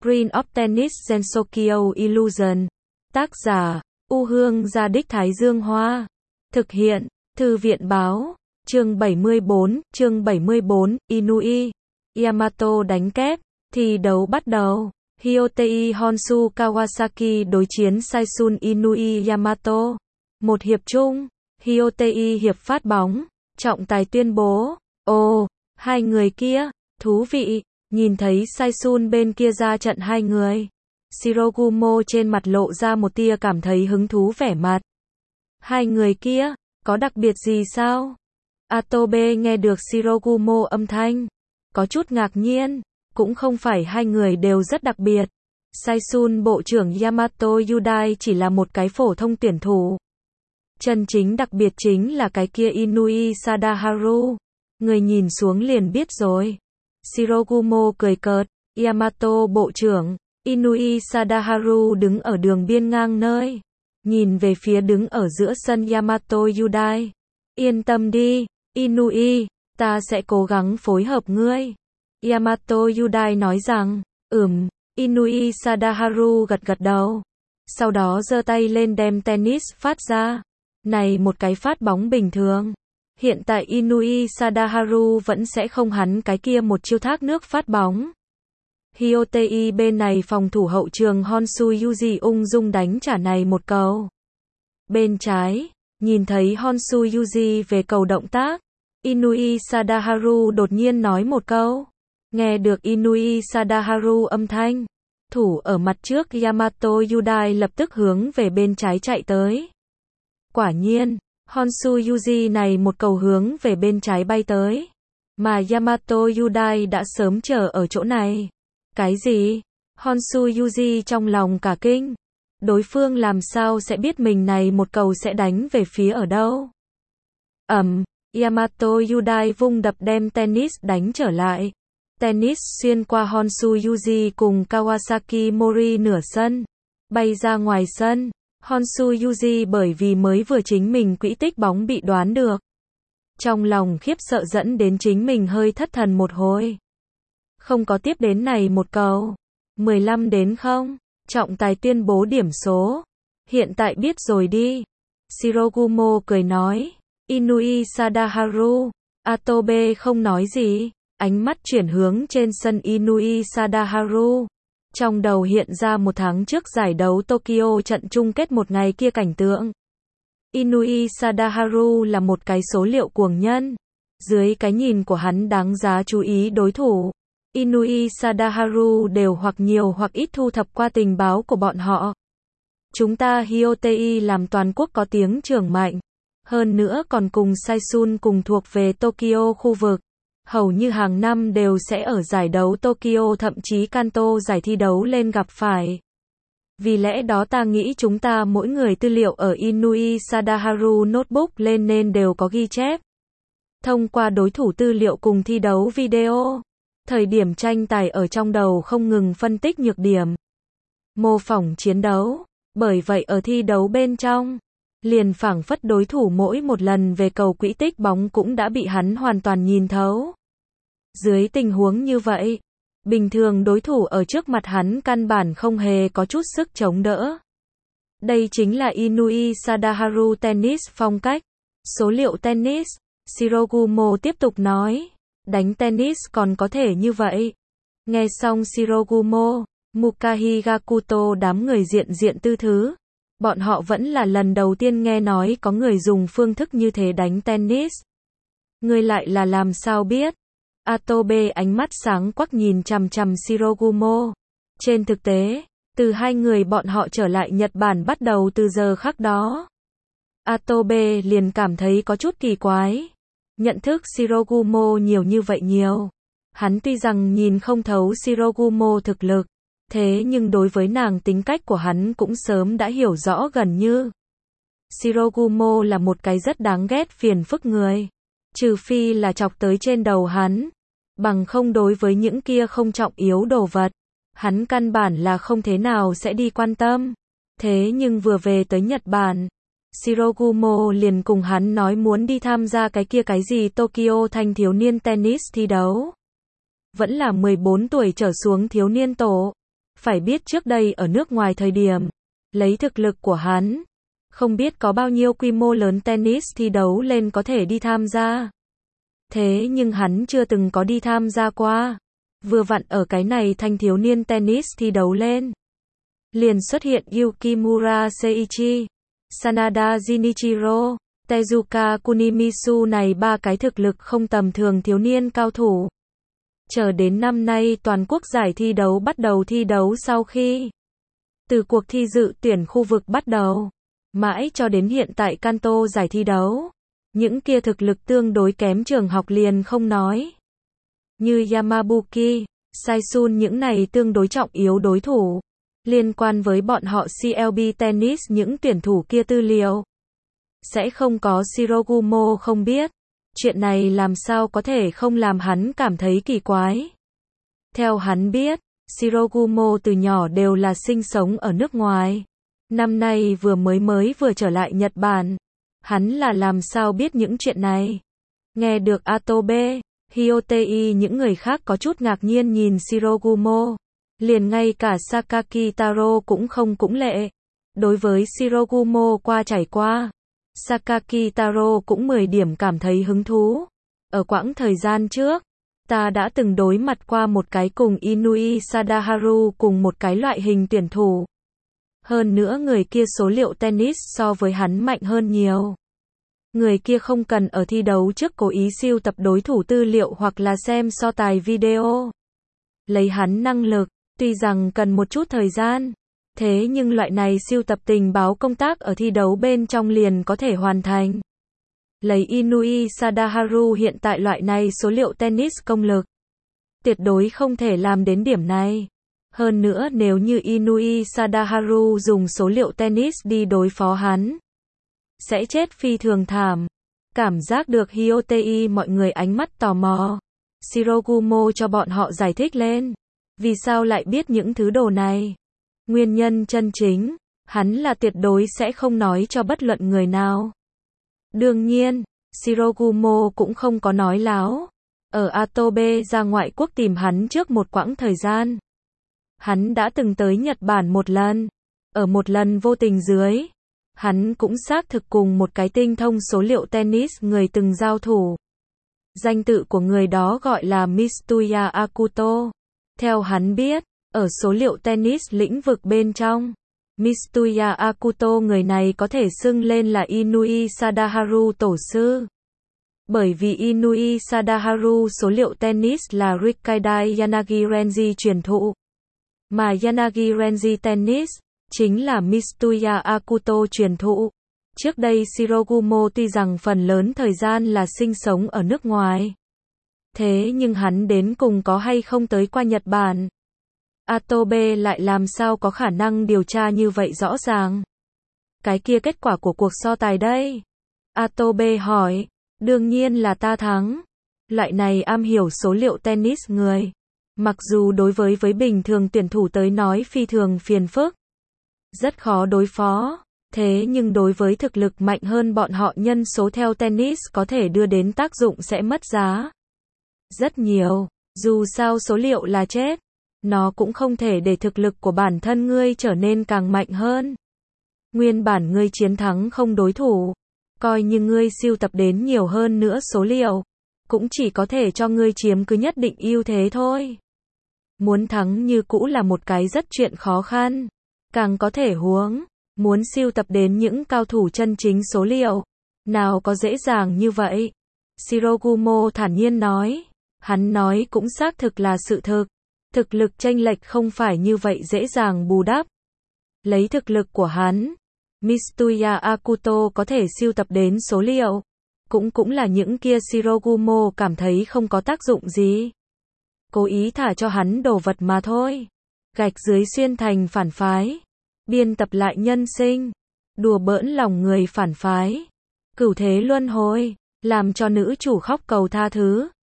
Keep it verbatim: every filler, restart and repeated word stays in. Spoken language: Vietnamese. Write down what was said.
Screen of Tennis Gensokyo Illusion. Tác giả, U Hương Gia Đích Thái Dương Hoa. Thực hiện, Thư viện Báo. Chương bảy mươi tư, chương bảy mươi tư, Inui Yamato đánh kép. Thi đấu bắt đầu. Hyotei Honshu Kawasaki đối chiến Saisun Inui Yamato. Một hiệp chung. Hyotei hiệp phát bóng. Trọng tài tuyên bố. Ồ, hai người kia, thú vị. Nhìn thấy Saisun bên kia ra trận hai người. Shirogumo trên mặt lộ ra một tia cảm thấy hứng thú vẻ mặt. Hai người kia, có đặc biệt gì sao? Atobe nghe được Shirogumo âm thanh. Có chút ngạc nhiên, cũng không phải hai người đều rất đặc biệt. Saisun bộ trưởng Yamato Yudai chỉ là một cái phổ thông tuyển thủ. Chân chính đặc biệt chính là cái kia Inui Sadaharu. Người nhìn xuống liền biết rồi. Shirogumo cười cợt, Yamato bộ trưởng, Inui Sadaharu đứng ở đường biên ngang nơi. Nhìn về phía đứng ở giữa sân Yamato Yudai. Yên tâm đi, Inui, ta sẽ cố gắng phối hợp ngươi. Yamato Yudai nói rằng, ừm, Inui Sadaharu gật gật đầu. Sau đó giơ tay lên đem tennis phát ra. Này một cái phát bóng bình thường. Hiện tại Inui Sadaharu vẫn sẽ không hắn cái kia một chiêu thác nước phát bóng. Hyotei bên này phòng thủ hậu trường Honshu Yuji ung dung đánh trả này một cầu. Bên trái, nhìn thấy Honshu Yuji về cầu động tác. Inui Sadaharu đột nhiên nói một câu. Nghe được Inui Sadaharu âm thanh. Thủ ở mặt trước Yamato Yudai lập tức hướng về bên trái chạy tới. Quả nhiên. Honshu Yuji này một cầu hướng về bên trái bay tới. Mà Yamato Yudai đã sớm chờ ở chỗ này. Cái gì? Honshu Yuji trong lòng cả kinh. Đối phương làm sao sẽ biết mình này một cầu sẽ đánh về phía ở đâu? Ầm, Yamato Yudai vung đập đem tennis đánh trở lại. Tennis xuyên qua Honshu Yuji cùng Kawasaki Mori nửa sân. Bay ra ngoài sân. Honshu Yuji bởi vì mới vừa chính mình quỹ tích bóng bị đoán được. Trong lòng khiếp sợ dẫn đến chính mình hơi thất thần một hồi. Không có tiếp đến này một cầu. mười lăm đến không. Trọng tài tuyên bố điểm số. Hiện tại biết rồi đi. Shirogumo cười nói. Inui Sadaharu. Atobe không nói gì. Ánh mắt chuyển hướng trên sân Inui Sadaharu. Trong đầu hiện ra một tháng trước giải đấu Tokyo trận chung kết một ngày kia cảnh tượng. Inui Sadaharu là một cái số liệu cuồng nhân. Dưới cái nhìn của hắn đáng giá chú ý đối thủ. Inui Sadaharu đều hoặc nhiều hoặc ít thu thập qua tình báo của bọn họ. Chúng ta Hyotei làm toàn quốc có tiếng trưởng mạnh. Hơn nữa còn cùng Saisun cùng thuộc về Tokyo khu vực. Hầu như hàng năm đều sẽ ở giải đấu Tokyo thậm chí Kanto giải thi đấu lên gặp phải. Vì lẽ đó ta nghĩ chúng ta mỗi người tư liệu ở Inui Sadaharu notebook lên nên đều có ghi chép. Thông qua đối thủ tư liệu cùng thi đấu video. Thời điểm tranh tài ở trong đầu không ngừng phân tích nhược điểm. Mô phỏng chiến đấu. Bởi vậy ở thi đấu bên trong. Liền phảng phất đối thủ mỗi một lần về cầu quỹ tích bóng cũng đã bị hắn hoàn toàn nhìn thấu. Dưới tình huống như vậy, bình thường đối thủ ở trước mặt hắn căn bản không hề có chút sức chống đỡ. Đây chính là Inui Sadaharu tennis phong cách. Số liệu tennis, Shirogumo tiếp tục nói. Đánh tennis còn có thể như vậy. Nghe xong Shirogumo, Mukahi Gakuto đám người diện diện tư thứ. Bọn họ vẫn là lần đầu tiên nghe nói có người dùng phương thức như thế đánh tennis. Người lại là làm sao biết? Atobe ánh mắt sáng quắc nhìn chằm chằm Shirogumo. Trên thực tế, từ hai người bọn họ trở lại Nhật Bản bắt đầu từ giờ khắc đó. Atobe liền cảm thấy có chút kỳ quái. Nhận thức Shirogumo nhiều như vậy nhiều. Hắn tuy rằng nhìn không thấu Shirogumo thực lực. Thế nhưng đối với nàng tính cách của hắn cũng sớm đã hiểu rõ gần như. Shirogumo là một cái rất đáng ghét phiền phức người. Trừ phi là chọc tới trên đầu hắn. Bằng không đối với những kia không trọng yếu đồ vật. Hắn căn bản là không thế nào sẽ đi quan tâm. Thế nhưng vừa về tới Nhật Bản. Shirogumo liền cùng hắn nói muốn đi tham gia cái kia cái gì Tokyo thanh thiếu niên tennis thi đấu. Vẫn là mười bốn tuổi trở xuống thiếu niên tổ. phải biết trước đây ở nước ngoài thời điểm, lấy thực lực của hắn, không biết có bao nhiêu quy mô lớn tennis thi đấu lên có thể đi tham gia. Thế nhưng hắn chưa từng có đi tham gia qua. Vừa vặn ở cái này thanh thiếu niên tennis thi đấu lên, liền xuất hiện Yukimura Seiichi, Sanada Jinichiro, Tezuka Kunimisu này ba cái thực lực không tầm thường thiếu niên cao thủ. Chờ đến năm nay toàn quốc giải thi đấu bắt đầu thi đấu sau khi từ cuộc thi dự tuyển khu vực bắt đầu, mãi cho đến hiện tại Kanto giải thi đấu, những kia thực lực tương đối kém trường học liền không nói. Như Yamabuki, Saisun những này tương đối trọng yếu đối thủ. Liên quan với bọn họ xê lờ bê Tennis những tuyển thủ kia tư liệu sẽ không có Shirogumo không biết. Chuyện này làm sao có thể không làm hắn cảm thấy kỳ quái. Theo hắn biết, Shirogumo từ nhỏ đều là sinh sống ở nước ngoài. Năm nay vừa mới mới vừa trở lại Nhật Bản. Hắn là làm sao biết những chuyện này. Nghe được Atobe, Hyotei những người khác có chút ngạc nhiên nhìn Shirogumo. Liền ngay cả Sakaki Taro cũng không cũng lệ. Đối với Shirogumo qua trải qua, Sakaki Taro cũng mười điểm cảm thấy hứng thú. Ở quãng thời gian trước, ta đã từng đối mặt qua một cái cùng Inui Sadaharu cùng một cái loại hình tuyển thủ. Hơn nữa người kia số liệu tennis so với hắn mạnh hơn nhiều. Người kia không cần ở thi đấu trước cố ý siêu tập đối thủ tư liệu hoặc là xem so tài video. Lấy hắn năng lực, tuy rằng cần một chút thời gian, thế nhưng loại này siêu tập tình báo công tác ở thi đấu bên trong liền có thể hoàn thành. Lấy Inui Sadaharu hiện tại loại này số liệu tennis công lực, tuyệt đối không thể làm đến điểm này. Hơn nữa nếu như Inui Sadaharu dùng số liệu tennis đi đối phó hắn, sẽ chết phi thường thảm. Cảm giác được Hyotei mọi người ánh mắt tò mò. Shirogumo cho bọn họ giải thích lên. Vì sao lại biết những thứ đồ này? Nguyên nhân chân chính, hắn là tuyệt đối sẽ không nói cho bất luận người nào. Đương nhiên, Shirogumo cũng không có nói láo. Ở Atobe ra ngoại quốc tìm hắn trước một quãng thời gian. Hắn đã từng tới Nhật Bản một lần. Ở một lần vô tình dưới, hắn cũng xác thực cùng một cái tinh thông số liệu tennis người từng giao thủ. Danh tự của người đó gọi là Mitsuya Akuto. Theo hắn biết, ở số liệu tennis lĩnh vực bên trong, Mitsuya Akuto người này có thể xưng lên là Inui Sadaharu tổ sư. Bởi vì Inui Sadaharu số liệu tennis là Rikidai Yanagi Renji truyền thụ. Mà Yanagi Renji tennis chính là Mitsuya Akuto truyền thụ. Trước đây Shirogumo tuy rằng phần lớn thời gian là sinh sống ở nước ngoài. Thế nhưng hắn đến cùng có hay không tới qua Nhật Bản? Atobe lại làm sao có khả năng điều tra như vậy rõ ràng? Cái kia kết quả của cuộc so tài đây? Atobe hỏi. Đương nhiên là ta thắng. Loại này am hiểu số liệu tennis người. Mặc dù đối với với bình thường tuyển thủ tới nói phi thường phiền phức. Rất khó đối phó. Thế nhưng đối với thực lực mạnh hơn bọn họ nhân số theo tennis có thể đưa đến tác dụng sẽ mất giá. Rất nhiều. Dù sao số liệu là chết. Nó cũng không thể để thực lực của bản thân ngươi trở nên càng mạnh hơn. Nguyên bản ngươi chiến thắng không đối thủ. Coi như ngươi siêu tập đến nhiều hơn nữa số liệu. Cũng chỉ có thể cho ngươi chiếm cứ nhất định ưu thế thôi. Muốn thắng như cũ là một cái rất chuyện khó khăn. Càng có thể huống. Muốn siêu tập đến những cao thủ chân chính số liệu. Nào có dễ dàng như vậy. Shirogumo thản nhiên nói. Hắn nói cũng xác thực là sự thực. Thực lực chênh lệch không phải như vậy dễ dàng bù đắp. Lấy thực lực của hắn, Mitsuya Akuto có thể siêu tập đến số liệu. Cũng cũng là những kia Shirogumo cảm thấy không có tác dụng gì. Cố ý thả cho hắn đồ vật mà thôi. Gạch dưới xuyên thành phản phái. Biên tập lại nhân sinh. Đùa bỡn lòng người phản phái. Cửu thế luân hồi. Làm cho nữ chủ khóc cầu tha thứ.